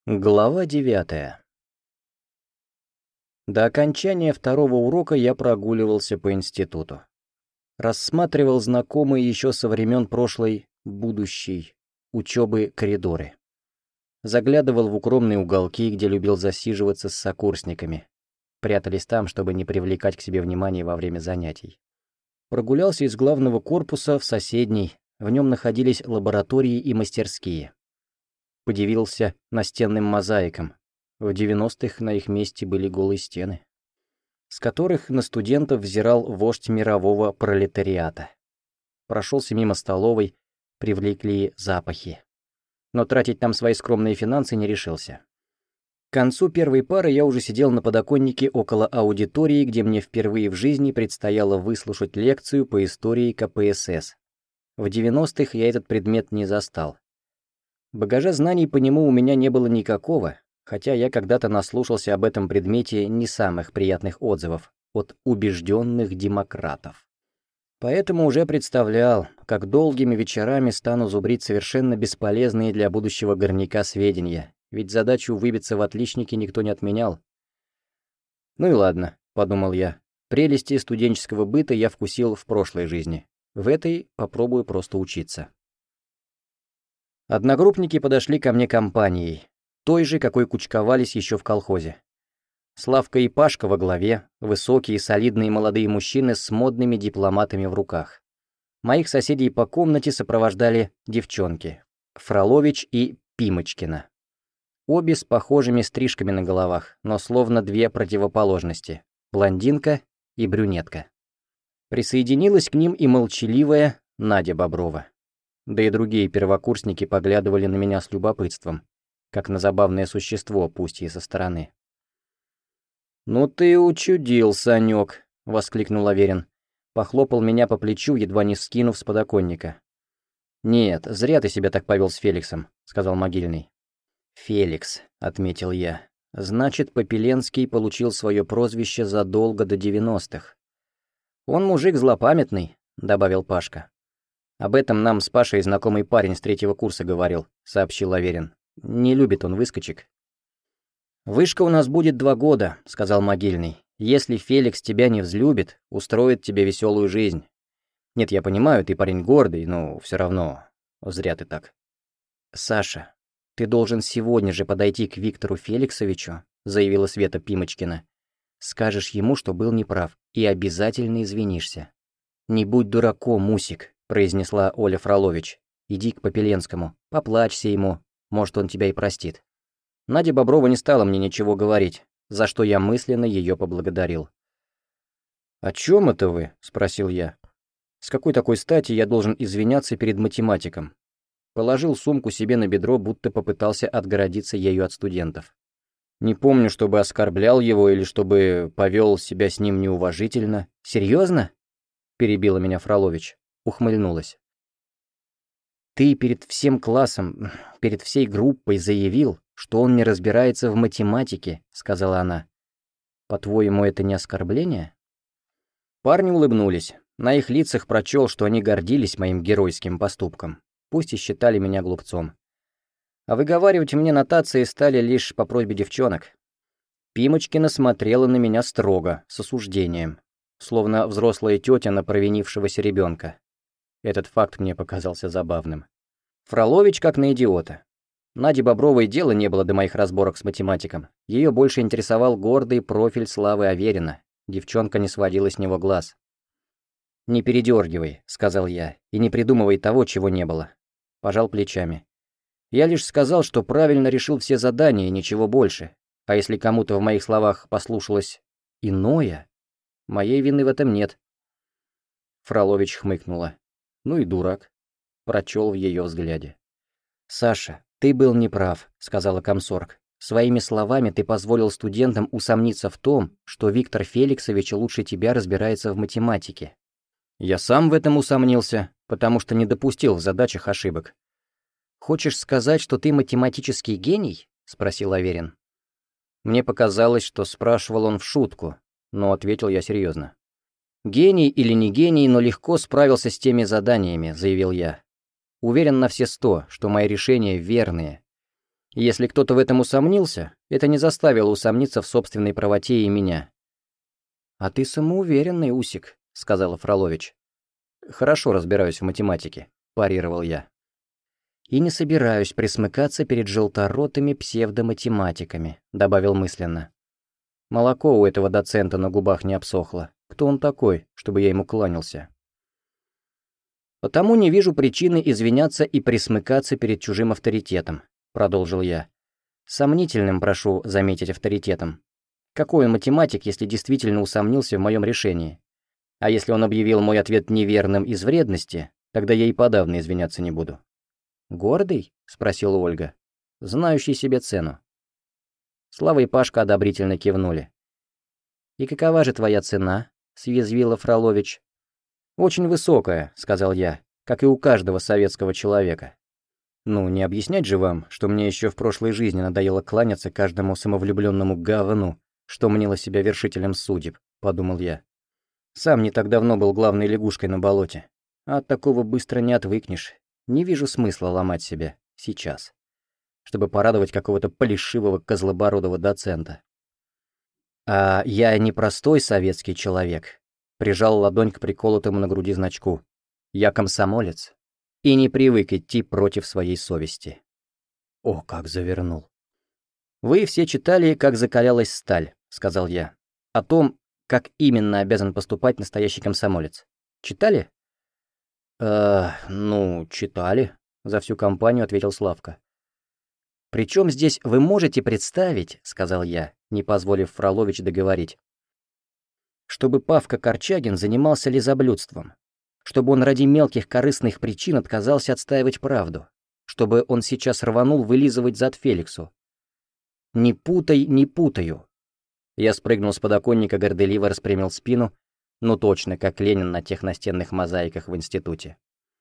Глава 9. До окончания второго урока я прогуливался по институту. Рассматривал знакомые еще со времен прошлой, будущей учебы коридоры. Заглядывал в укромные уголки, где любил засиживаться с сокурсниками. Прятались там, чтобы не привлекать к себе внимания во время занятий. Прогулялся из главного корпуса в соседний, в нем находились лаборатории и мастерские. Подивился настенным мозаикам. В 90-х на их месте были голые стены, с которых на студентов взирал вождь мирового пролетариата. Прошелся мимо столовой, привлекли запахи. Но тратить там свои скромные финансы не решился. К концу первой пары я уже сидел на подоконнике около аудитории, где мне впервые в жизни предстояло выслушать лекцию по истории КПСС. В 90-х я этот предмет не застал. Багажа знаний по нему у меня не было никакого, хотя я когда-то наслушался об этом предмете не самых приятных отзывов от убежденных демократов. Поэтому уже представлял, как долгими вечерами стану зубрить совершенно бесполезные для будущего горняка сведения, ведь задачу выбиться в отличники никто не отменял. «Ну и ладно», — подумал я, — «прелести студенческого быта я вкусил в прошлой жизни, в этой попробую просто учиться». Одногруппники подошли ко мне компанией, той же, какой кучковались еще в колхозе. Славка и Пашка во главе, высокие солидные молодые мужчины с модными дипломатами в руках. Моих соседей по комнате сопровождали девчонки, Фролович и Пимочкина. Обе с похожими стрижками на головах, но словно две противоположности — блондинка и брюнетка. Присоединилась к ним и молчаливая Надя Боброва. Да и другие первокурсники поглядывали на меня с любопытством, как на забавное существо, пусть и со стороны. «Ну ты учудил, Санёк!» — воскликнул Аверин. Похлопал меня по плечу, едва не скинув с подоконника. «Нет, зря ты себя так повел с Феликсом», — сказал Могильный. «Феликс», — отметил я. «Значит, Попеленский получил свое прозвище задолго до 90-х. Он мужик злопамятный», — добавил Пашка. «Об этом нам с Пашей знакомый парень с третьего курса говорил», — сообщил Аверин. «Не любит он выскочек». «Вышка у нас будет 2 года», — сказал Могильный. «Если Феликс тебя не взлюбит, устроит тебе веселую жизнь. Нет, я понимаю, ты парень гордый, но все равно зря ты так». «Саша, ты должен сегодня же подойти к Виктору Феликсовичу», — заявила Света Пимочкина. «Скажешь ему, что был неправ, и обязательно извинишься». «Не будь дураком, Мусик», — произнесла Оля Фролович. «Иди к Попеленскому, поплачься ему, может, он тебя и простит». Надя Боброва не стала мне ничего говорить, за что я мысленно ее поблагодарил. «О чем это вы?» — спросил я. «С какой такой стати я должен извиняться перед математиком?» Положил сумку себе на бедро, будто попытался отгородиться ею от студентов. Не помню, чтобы оскорблял его или чтобы повел себя с ним неуважительно. «Серьезно?» — перебила меня Фролович. Ухмыльнулась. «Ты перед всем классом, перед всей группой заявил, что он не разбирается в математике», — сказала она. «По-твоему, это не оскорбление?» Парни улыбнулись. На их лицах прочел, что они гордились моим геройским поступком, пусть и считали меня глупцом. А выговаривать мне нотации стали лишь по просьбе девчонок. Пимочкина смотрела на меня строго, с осуждением, словно взрослая тетя на провинившегося ребенка. Этот факт мне показался забавным. Фролович как на идиота. Наде Бобровой дела не было до моих разборок с математиком. Ее больше интересовал гордый профиль Славы Аверина. Девчонка не сводила с него глаз. «Не передергивай», — сказал я, — «и не придумывай того, чего не было». Пожал плечами. Я лишь сказал, что правильно решил все задания и ничего больше. А если кому-то в моих словах послушалось иное, моей вины в этом нет. Фролович хмыкнула. «Ну и дурак», — прочел в ее взгляде. «Саша, ты был неправ», — сказала комсорг. «Своими словами ты позволил студентам усомниться в том, что Виктор Феликсович лучше тебя разбирается в математике». «Я сам в этом усомнился, потому что не допустил в задачах ошибок». «Хочешь сказать, что ты математический гений?» — спросил Аверин. Мне показалось, что спрашивал он в шутку, но ответил я серьезно. «Гений или не гений, но легко справился с теми заданиями», — заявил я. «Уверен на все 100, что мои решения верные. Если кто-то в этом усомнился, это не заставило усомниться в собственной правоте и меня. «А ты самоуверенный, Усик», — сказала Фролович. «Хорошо разбираюсь в математике», — парировал я. «И не собираюсь присмыкаться перед желторотыми псевдоматематиками», — добавил мысленно. Молоко у этого доцента на губах не обсохло. Кто он такой, чтобы я ему кланялся? «Потому не вижу причины извиняться и присмыкаться перед чужим авторитетом», — продолжил я. «Сомнительным, прошу заметить, авторитетом. Какой он математик, если действительно усомнился в моем решении? А если он объявил мой ответ неверным из вредности, тогда я и подавно извиняться не буду». «Гордый?» — спросила Ольга. «Знающий себе цену». Слава и Пашка одобрительно кивнули. «И какова же твоя цена?» — съязвила Фролович. «Очень высокая», — сказал я, — «как и у каждого советского человека». Ну, не объяснять же вам, что мне еще в прошлой жизни надоело кланяться каждому самовлюбленному говну, что мнило себя вершителем судеб, подумал я. Сам не так давно был главной лягушкой на болоте. А от такого быстро не отвыкнешь. Не вижу смысла ломать себя сейчас, чтобы порадовать какого-то плешивого козлобородого доцента. А я не простой советский человек. Прижал ладонь к приколотому на груди значку. Я комсомолец. И не привык идти против своей совести. О, как завернул. «Вы все читали, как закалялась сталь», — сказал я. «О том, как именно обязан поступать настоящий комсомолец. Читали?» Ну, читали», — за всю компанию ответил Славка. «Причем здесь вы можете представить», — сказал я, не позволив Фролович договорить, «чтобы Павка Корчагин занимался лизоблюдством, чтобы он ради мелких корыстных причин отказался отстаивать правду, чтобы он сейчас рванул вылизывать зад Феликсу. Не путай, не путаю». Я спрыгнул с подоконника, горделиво распрямил спину, ну точно, как Ленин на тех настенных мозаиках в институте.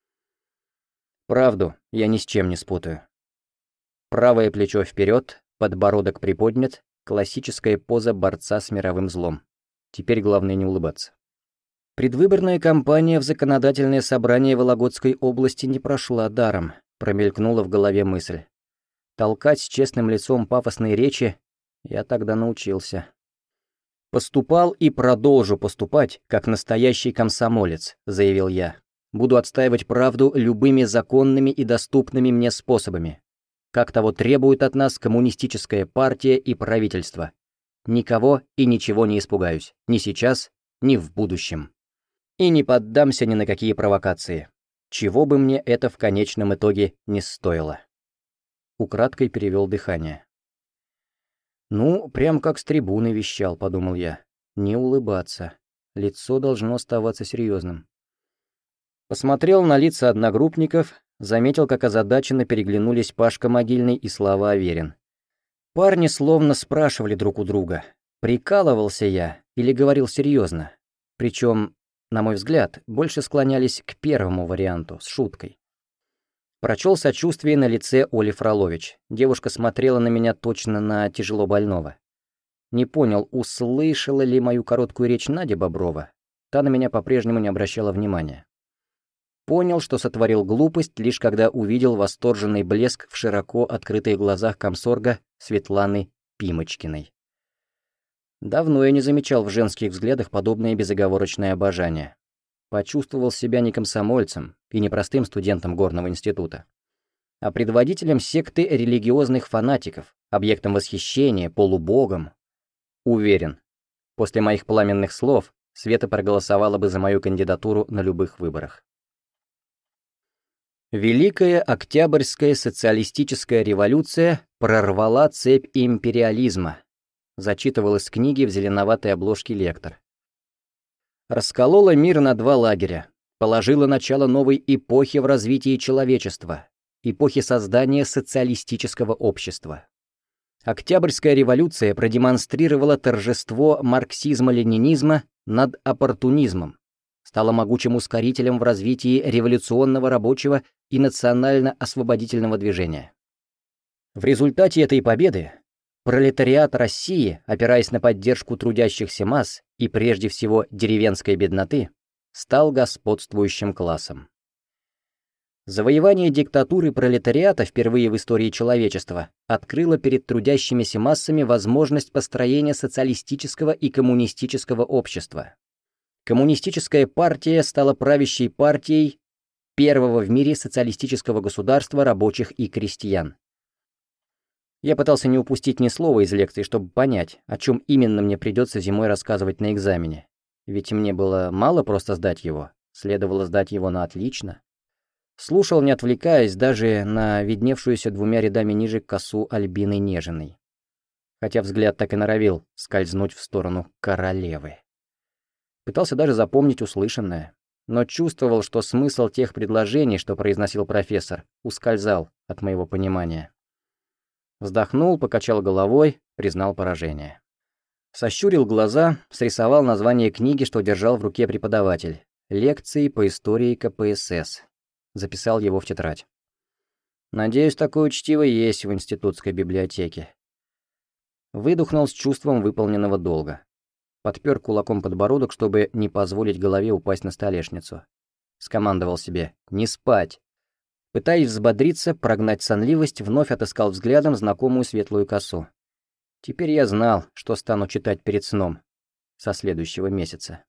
Правду я ни с чем не спутаю. Правое плечо вперед, подбородок приподнят, классическая поза борца с мировым злом. Теперь главное не улыбаться. Предвыборная кампания в законодательное собрание Вологодской области не прошла даром, промелькнула в голове мысль. Толкать с честным лицом пафосные речи я тогда научился. «Поступал и продолжу поступать, как настоящий комсомолец», — заявил я. «Буду отстаивать правду любыми законными и доступными мне способами, как того требует от нас коммунистическая партия и правительство. Никого и ничего не испугаюсь, ни сейчас, ни в будущем. И не поддамся ни на какие провокации, чего бы мне это в конечном итоге не стоило». Украдкой перевел дыхание. «Ну, прям как с трибуны вещал», — подумал я. «Не улыбаться. Лицо должно оставаться серьезным». Посмотрел на лица одногруппников, заметил, как озадаченно переглянулись Пашка Могильный и Слава Аверин. Парни словно спрашивали друг у друга, прикалывался я или говорил серьезно. Причем, на мой взгляд, больше склонялись к первому варианту, с шуткой. Прочел сочувствие на лице Оли Фролович. Девушка смотрела на меня точно на тяжело больного. Не понял, услышала ли мою короткую речь Надя Боброва. Та на меня по-прежнему не обращала внимания. Понял, что сотворил глупость, лишь когда увидел восторженный блеск в широко открытых глазах комсорга Светланы Пимочкиной. Давно я не замечал в женских взглядах подобное безоговорочное обожание. Почувствовал себя не комсомольцем и не простым студентом горного института, а предводителем секты религиозных фанатиков, объектом восхищения, полубогом. Уверен, после моих пламенных слов Света проголосовала бы за мою кандидатуру на любых выборах. Великая Октябрьская социалистическая революция прорвала цепь империализма, зачитывал из книги в зеленоватой обложке лектор. Расколола мир на два лагеря, положила начало новой эпохи в развитии человечества, эпохи создания социалистического общества. Октябрьская революция продемонстрировала торжество марксизма-ленинизма над оппортунизмом, стала могучим ускорителем в развитии революционного рабочего и национально-освободительного движения. В результате этой победы пролетариат России, опираясь на поддержку трудящихся масс и прежде всего деревенской бедноты, стал господствующим классом. Завоевание диктатуры пролетариата впервые в истории человечества открыло перед трудящимися массами возможность построения социалистического и коммунистического общества. Коммунистическая партия стала правящей партией первого в мире социалистического государства рабочих и крестьян. Я пытался не упустить ни слова из лекции, чтобы понять, о чем именно мне придется зимой рассказывать на экзамене. Ведь мне было мало просто сдать его, следовало сдать его на отлично. Слушал, не отвлекаясь, даже на видневшуюся двумя рядами ниже косу Альбины Нежиной. Хотя взгляд так и норовил скользнуть в сторону королевы. Пытался даже запомнить услышанное, но чувствовал, что смысл тех предложений, что произносил профессор, ускользал от моего понимания. Вздохнул, покачал головой, признал поражение. Сощурил глаза, срисовал название книги, что держал в руке преподаватель. «Лекции по истории КПСС». Записал его в тетрадь. Надеюсь, такое чтиво есть в институтской библиотеке. Выдохнул с чувством выполненного долга. Подпер кулаком подбородок, чтобы не позволить голове упасть на столешницу. Скомандовал себе «не спать». Пытаясь взбодриться, прогнать сонливость, вновь отыскал взглядом знакомую светлую косу. Теперь я знал, что стану читать перед сном со следующего месяца.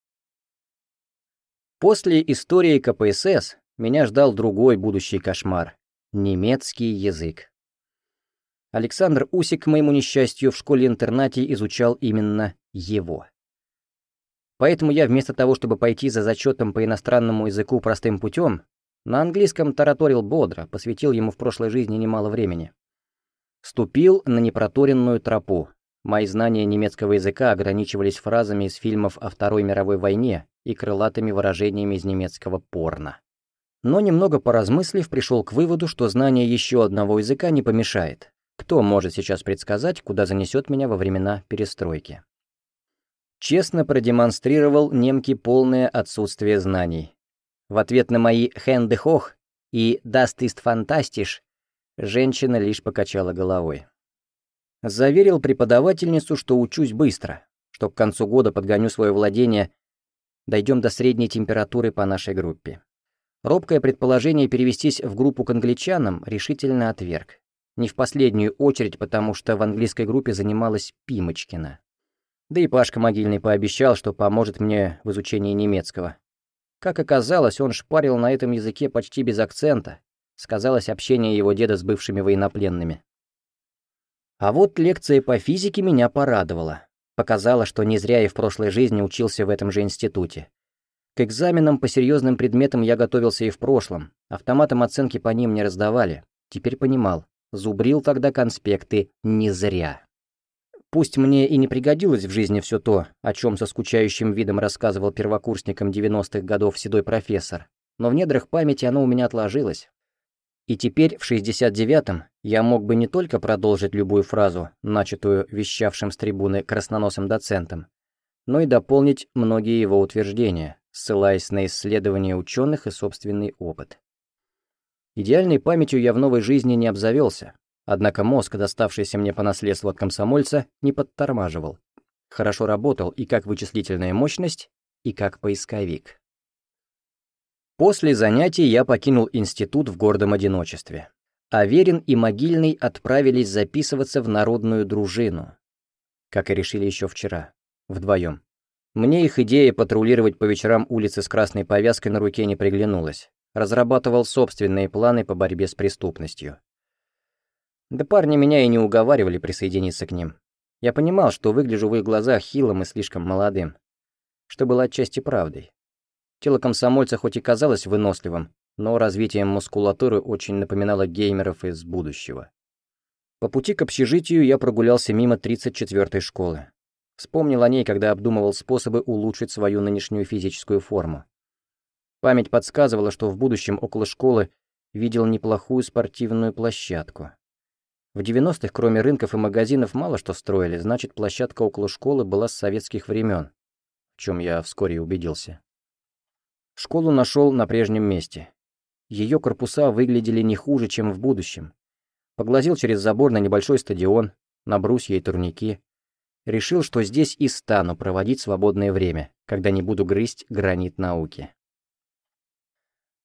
После истории КПСС меня ждал другой будущий кошмар — немецкий язык. Александр Усик, к моему несчастью, в школе-интернате изучал именно его. Поэтому я вместо того, чтобы пойти за зачетом по иностранному языку простым путем, на английском тараторил бодро, посвятил ему в прошлой жизни немало времени. Ступил на непроторенную тропу. Мои знания немецкого языка ограничивались фразами из фильмов о Второй мировой войне и крылатыми выражениями из немецкого порно. Но немного поразмыслив, пришел к выводу, что знание еще одного языка не помешает. Кто может сейчас предсказать, куда занесет меня во времена перестройки? Честно продемонстрировал немке полное отсутствие знаний. В ответ на мои «Hände hoch» и «Das ist fantastisch» женщина лишь покачала головой. Заверил преподавательницу, что учусь быстро, что к концу года подгоню свое владение, дойдем до средней температуры по нашей группе. Робкое предположение перевестись в группу к англичанам решительно отверг. Не в последнюю очередь, потому что в английской группе занималась Пимочкина. Да и Пашка Могильный пообещал, что поможет мне в изучении немецкого. Как оказалось, он шпарил на этом языке почти без акцента. Сказалось общение его деда с бывшими военнопленными. А вот лекция по физике меня порадовала. Показала, что не зря я в прошлой жизни учился в этом же институте. К экзаменам по серьезным предметам я готовился и в прошлом. Автоматом оценки по ним не раздавали. Теперь понимал, зубрил тогда конспекты не зря. Пусть мне и не пригодилось в жизни все то, о чем со скучающим видом рассказывал первокурсникам 90-х годов седой профессор, но в недрах памяти оно у меня отложилось. И теперь, в 69-м, я мог бы не только продолжить любую фразу, начатую вещавшим с трибуны красноносым доцентом, но и дополнить многие его утверждения, ссылаясь на исследования ученых и собственный опыт. Идеальной памятью я в новой жизни не обзавелся. Однако мозг, доставшийся мне по наследству от комсомольца, не подтормаживал. Хорошо работал и как вычислительная мощность, и как поисковик. После занятий я покинул институт в гордом одиночестве. Аверин и Могильный отправились записываться в народную дружину. Как и решили еще вчера. Вдвоем. Мне их идея патрулировать по вечерам улицы с красной повязкой на руке не приглянулась. Разрабатывал собственные планы по борьбе с преступностью. Да парни меня и не уговаривали присоединиться к ним. Я понимал, что выгляжу в их глазах хилым и слишком молодым, что было отчасти правдой. Тело комсомольца хоть и казалось выносливым, но развитием мускулатуры очень напоминало геймеров из будущего. По пути к общежитию я прогулялся мимо 34-й школы. Вспомнил о ней, когда обдумывал способы улучшить свою нынешнюю физическую форму. Память подсказывала, что в будущем около школы видел неплохую спортивную площадку. В 90-х, кроме рынков и магазинов, мало что строили, значит, площадка около школы была с советских времен, в чем я вскоре и убедился. Школу нашел на прежнем месте. Ее корпуса выглядели не хуже, чем в будущем. Поглазел через забор на небольшой стадион, на брусья и турники. Решил, что здесь и стану проводить свободное время, когда не буду грызть гранит науки.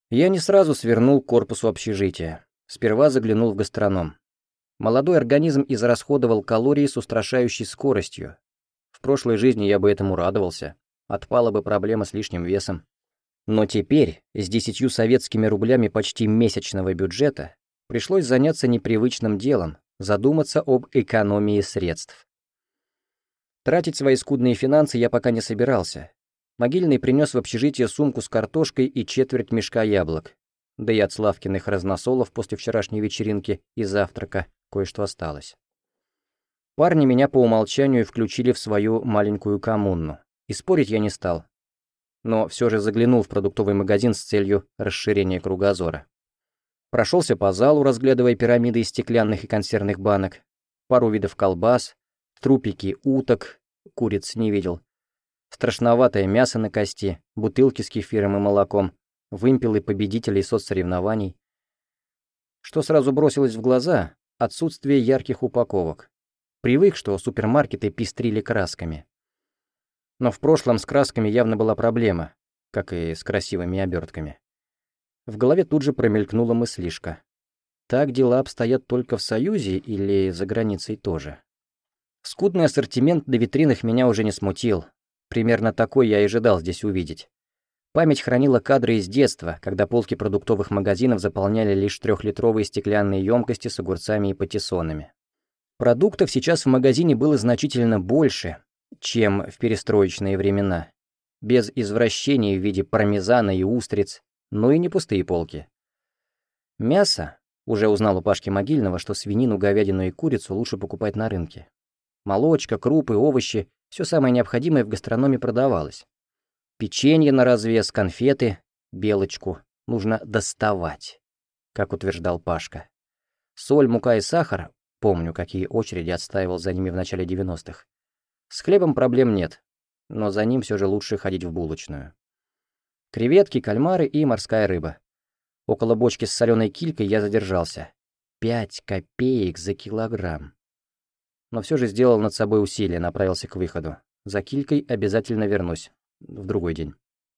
Я не сразу свернул к корпусу общежития. Сперва заглянул в гастроном. Молодой организм израсходовал калории с устрашающей скоростью. В прошлой жизни я бы этому радовался. Отпала бы проблема с лишним весом. Но теперь, с 10 советскими рублями почти месячного бюджета, пришлось заняться непривычным делом, задуматься об экономии средств. Тратить свои скудные финансы я пока не собирался. Могильный принес в общежитие сумку с картошкой и четверть мешка яблок. Да и от Славкиных разносолов после вчерашней вечеринки и завтрака кое-что осталось. Парни меня по умолчанию включили в свою маленькую коммуну, и спорить я не стал. Но все же заглянул в продуктовый магазин с целью расширения кругозора. Прошелся по залу, разглядывая пирамиды из стеклянных и консервных банок, пару видов колбас, трупики уток, куриц не видел, страшноватое мясо на кости, бутылки с кефиром и молоком, вымпелы победителей соцсоревнований. Что сразу бросилось в глаза — отсутствие ярких упаковок. Привык, что супермаркеты пестрили красками. Но в прошлом с красками явно была проблема, как и с красивыми обертками. В голове тут же промелькнула мыслишка. Так дела обстоят только в Союзе или за границей тоже? Скудный ассортимент на витринах меня уже не смутил. Примерно такой я и ожидал здесь увидеть. Память хранила кадры из детства, когда полки продуктовых магазинов заполняли лишь 3-литровые стеклянные емкости с огурцами и патиссонами. Продуктов сейчас в магазине было значительно больше, чем в перестроечные времена. Без извращений в виде пармезана и устриц, но и не пустые полки. Мясо. Уже узнал у Пашки Могильного, что свинину, говядину и курицу лучше покупать на рынке. Молочка, крупы, овощи — все самое необходимое в гастрономе продавалось. Печенье на развес, конфеты, белочку нужно доставать, как утверждал Пашка. Соль, мука и сахар, помню, какие очереди отстаивал за ними в начале 90-х. С хлебом проблем нет, но за ним все же лучше ходить в булочную. Креветки, кальмары и морская рыба. Около бочки с соленой килькой я задержался. 5 копеек за килограмм. Но все же сделал над собой усилие, направился к выходу. За килькой обязательно вернусь. В другой день.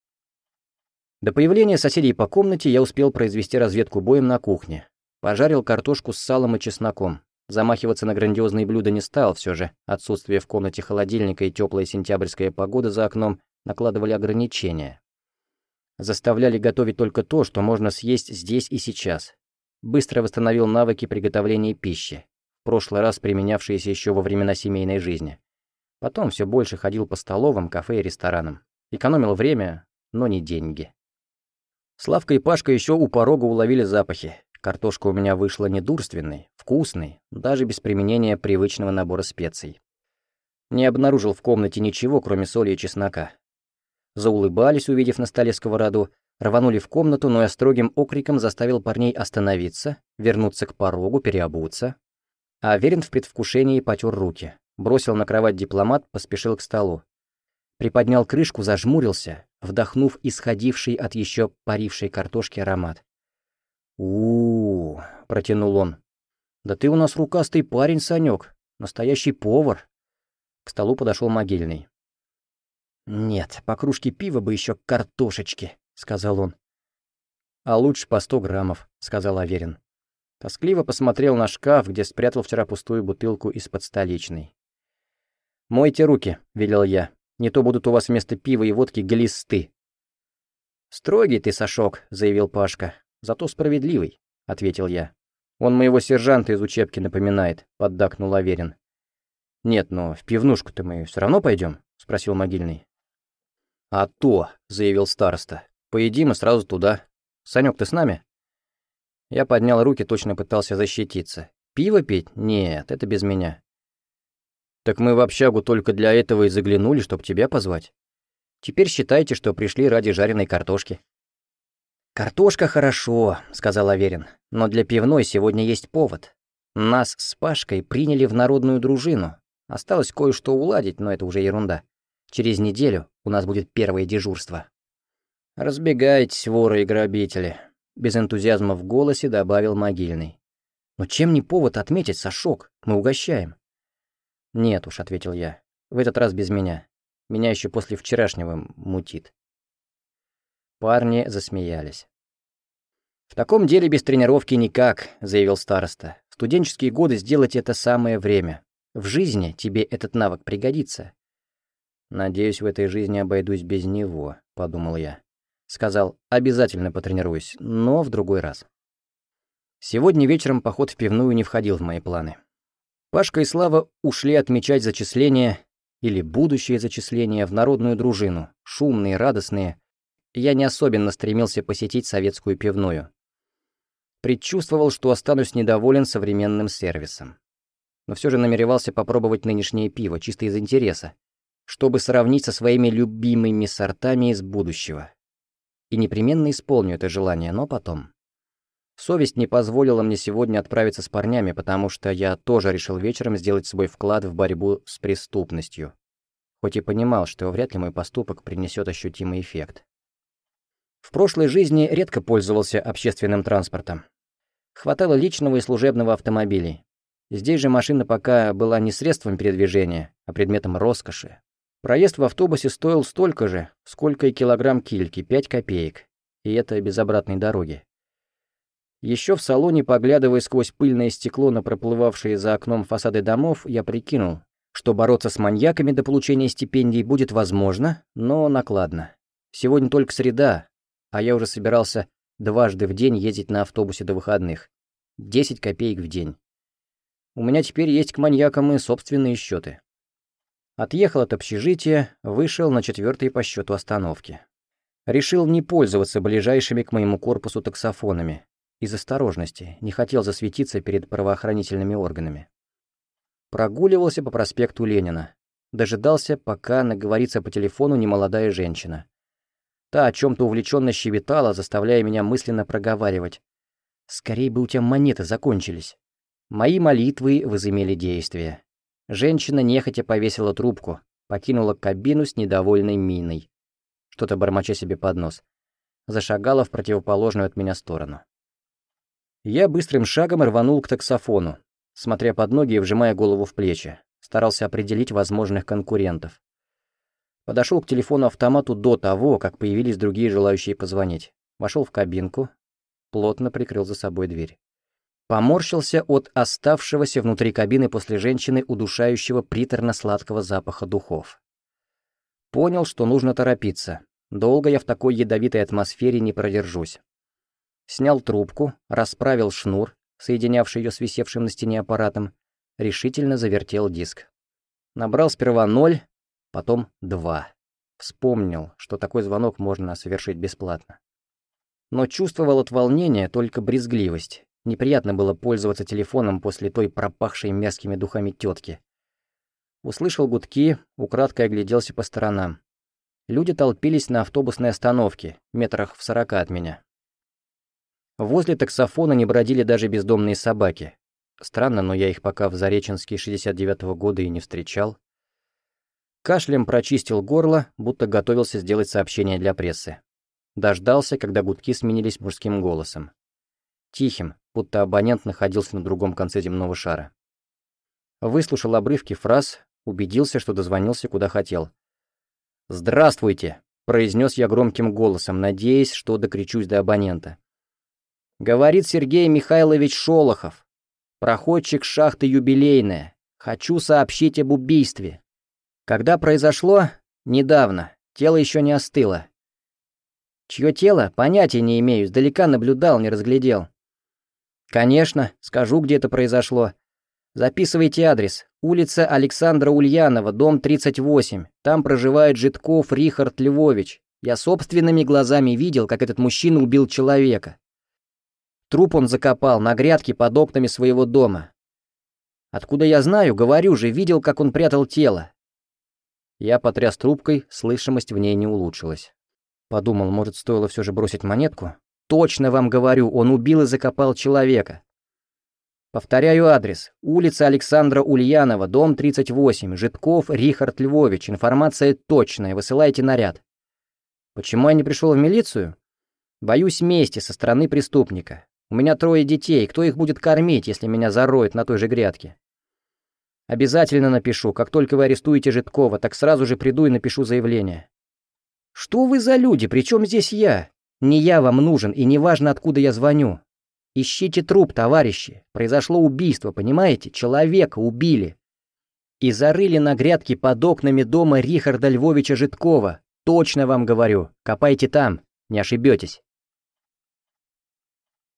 До появления соседей по комнате я успел произвести разведку боем на кухне. Пожарил картошку с салом и чесноком. Замахиваться на грандиозные блюда не стал, все же отсутствие в комнате холодильника и теплая сентябрьская погода за окном накладывали ограничения. Заставляли готовить только то, что можно съесть здесь и сейчас. Быстро восстановил навыки приготовления пищи, в прошлый раз применявшиеся еще во времена семейной жизни. Потом все больше ходил по столовым, кафе и ресторанам. Экономил время, но не деньги. Славка и Пашка еще у порога уловили запахи. Картошка у меня вышла недурственной, вкусной, даже без применения привычного набора специй. Не обнаружил в комнате ничего, кроме соли и чеснока. Заулыбались, увидев на столе сковороду, рванули в комнату, но я строгим окриком заставил парней остановиться, вернуться к порогу, переобуться. А Аверин в предвкушении потер руки. Бросил на кровать дипломат, поспешил к столу. Приподнял крышку, зажмурился, вдохнув исходивший от еще парившей картошки аромат. Протянул он. «Да ты у нас рукастый парень, Санёк, настоящий повар». К столу подошел Могильный. «Нет, по кружке пива бы еще картошечки», — сказал он. «А лучше по 100 граммов», — сказал Аверин. Тоскливо посмотрел на шкаф, где спрятал вчера пустую бутылку из-под столичной. «Мойте руки», — велел я. «Не то будут у вас вместо пива и водки глисты». «Строгий ты, Сашок», — заявил Пашка. «Зато справедливый», — ответил я. «Он моего сержанта из учебки напоминает», — поддакнул Аверин. «Нет, но в пивнушку-то мы все равно пойдем?» — спросил Могильный. «А то», — заявил староста. «Поедим и сразу туда. Санёк, ты с нами?» Я поднял руки, точно пытался защититься. «Пиво пить? Нет, это без меня». «Так мы в общагу только для этого и заглянули, чтоб тебя позвать. Теперь считайте, что пришли ради жареной картошки». «Картошка хорошо», — сказал Аверин, «но для пивной сегодня есть повод. Нас с Пашкой приняли в народную дружину. Осталось кое-что уладить, но это уже ерунда. Через неделю у нас будет первое дежурство». «Разбегайтесь, воры и грабители», — без энтузиазма в голосе добавил Могильный. «Но чем не повод отметить, Сашок? Мы угощаем». «Нет уж», — ответил я, — «в этот раз без меня. Меня еще после вчерашнего мутит». Парни засмеялись. «В таком деле без тренировки никак», — заявил староста. «В студенческие годы сделать это самое время. В жизни тебе этот навык пригодится». «Надеюсь, в этой жизни обойдусь без него», — подумал я. Сказал: «Обязательно потренируюсь, но в другой раз». Сегодня вечером поход в пивную не входил в мои планы. Пашка и Слава ушли отмечать зачисление или будущее зачисление в народную дружину, шумные, радостные. Я не особенно стремился посетить советскую пивную. Предчувствовал, что останусь недоволен современным сервисом. Но все же намеревался попробовать нынешнее пиво, чисто из интереса, чтобы сравнить со своими любимыми сортами из будущего. И непременно исполню это желание, но потом. Совесть не позволила мне сегодня отправиться с парнями, потому что я тоже решил вечером сделать свой вклад в борьбу с преступностью. Хоть и понимал, что вряд ли мой поступок принесет ощутимый эффект. В прошлой жизни редко пользовался общественным транспортом. Хватало личного и служебного автомобилей. Здесь же машина пока была не средством передвижения, а предметом роскоши. Проезд в автобусе стоил столько же, сколько и килограмм кильки, 5 копеек. И это без обратной дороги. Еще в салоне, поглядывая сквозь пыльное стекло на проплывавшие за окном фасады домов, я прикинул, что бороться с маньяками до получения стипендий будет возможно, но накладно. Сегодня только среда, а я уже собирался дважды в день ездить на автобусе до выходных. 10 копеек в день. У меня теперь есть к маньякам и собственные счеты. Отъехал от общежития, вышел на 4-й по счету остановки. Решил не пользоваться ближайшими к моему корпусу таксофонами. Из осторожности, не хотел засветиться перед правоохранительными органами. Прогуливался по проспекту Ленина. Дожидался, пока наговорится по телефону немолодая женщина. Та о чем-то увлеченно щебетала, заставляя меня мысленно проговаривать: «Скорей бы у тебя монеты закончились». Мои молитвы возымели действие. Женщина нехотя повесила трубку, покинула кабину с недовольной миной, что-то бормоча себе под нос. Зашагала в противоположную от меня сторону. Я быстрым шагом рванул к таксофону, смотря под ноги и вжимая голову в плечи. Старался определить возможных конкурентов. Подошел к телефону-автомату до того, как появились другие желающие позвонить. Вошел в кабинку, плотно прикрыл за собой дверь. Поморщился от оставшегося внутри кабины после женщины удушающего приторно-сладкого запаха духов. Понял, что нужно торопиться. Долго я в такой ядовитой атмосфере не продержусь. Снял трубку, расправил шнур, соединявший ее с висевшим на стене аппаратом, решительно завертел диск. Набрал сперва 0, потом 2. Вспомнил, что такой звонок можно совершить бесплатно. Но чувствовал от волнения только брезгливость. Неприятно было пользоваться телефоном после той пропахшей мерзкими духами тетки. Услышал гудки, украдкой огляделся по сторонам. Люди толпились на автобусной остановке, метрах в 40 от меня. Возле таксофона не бродили даже бездомные собаки. Странно, но я их пока в Зареченске 69-го года и не встречал. Кашлем прочистил горло, будто готовился сделать сообщение для прессы. Дождался, когда гудки сменились мужским голосом. Тихим, будто абонент находился на другом конце земного шара. Выслушал обрывки фраз, убедился, что дозвонился куда хотел. «Здравствуйте», — произнес я громким голосом, надеясь, что докричусь до абонента. «Говорит Сергей Михайлович Шолохов, проходчик шахты «Юбилейная». Хочу сообщить об убийстве. Когда произошло? Недавно. Тело еще не остыло. Чье тело? Понятия не имею, издалека наблюдал, не разглядел. Конечно, скажу, где это произошло. Записывайте адрес. Улица Александра Ульянова, дом 38. Там проживает Житков Рихард Львович. Я собственными глазами видел, как этот мужчина убил человека. Труп он закопал на грядке под окнами своего дома. Откуда я знаю, говорю же, видел, как он прятал тело. Я потряс трубкой, слышимость в ней не улучшилась. Подумал, может, стоило все же бросить монетку? Точно вам говорю, он убил и закопал человека. Повторяю адрес. Улица Александра Ульянова, дом 38, Житков Рихард Львович. Информация точная, высылайте наряд. Почему я не пришел в милицию? Боюсь мести со стороны преступника. У меня 3 детей, кто их будет кормить, если меня зароют на той же грядке? Обязательно напишу, как только вы арестуете Житкова, так сразу же приду и напишу заявление. Что вы за люди, причем здесь я? Не я вам нужен, и не важно, откуда я звоню. Ищите труп, товарищи. Произошло убийство, понимаете? Человека убили. И зарыли на грядке под окнами дома Рихарда Львовича Житкова. Точно вам говорю, копайте там, не ошибетесь.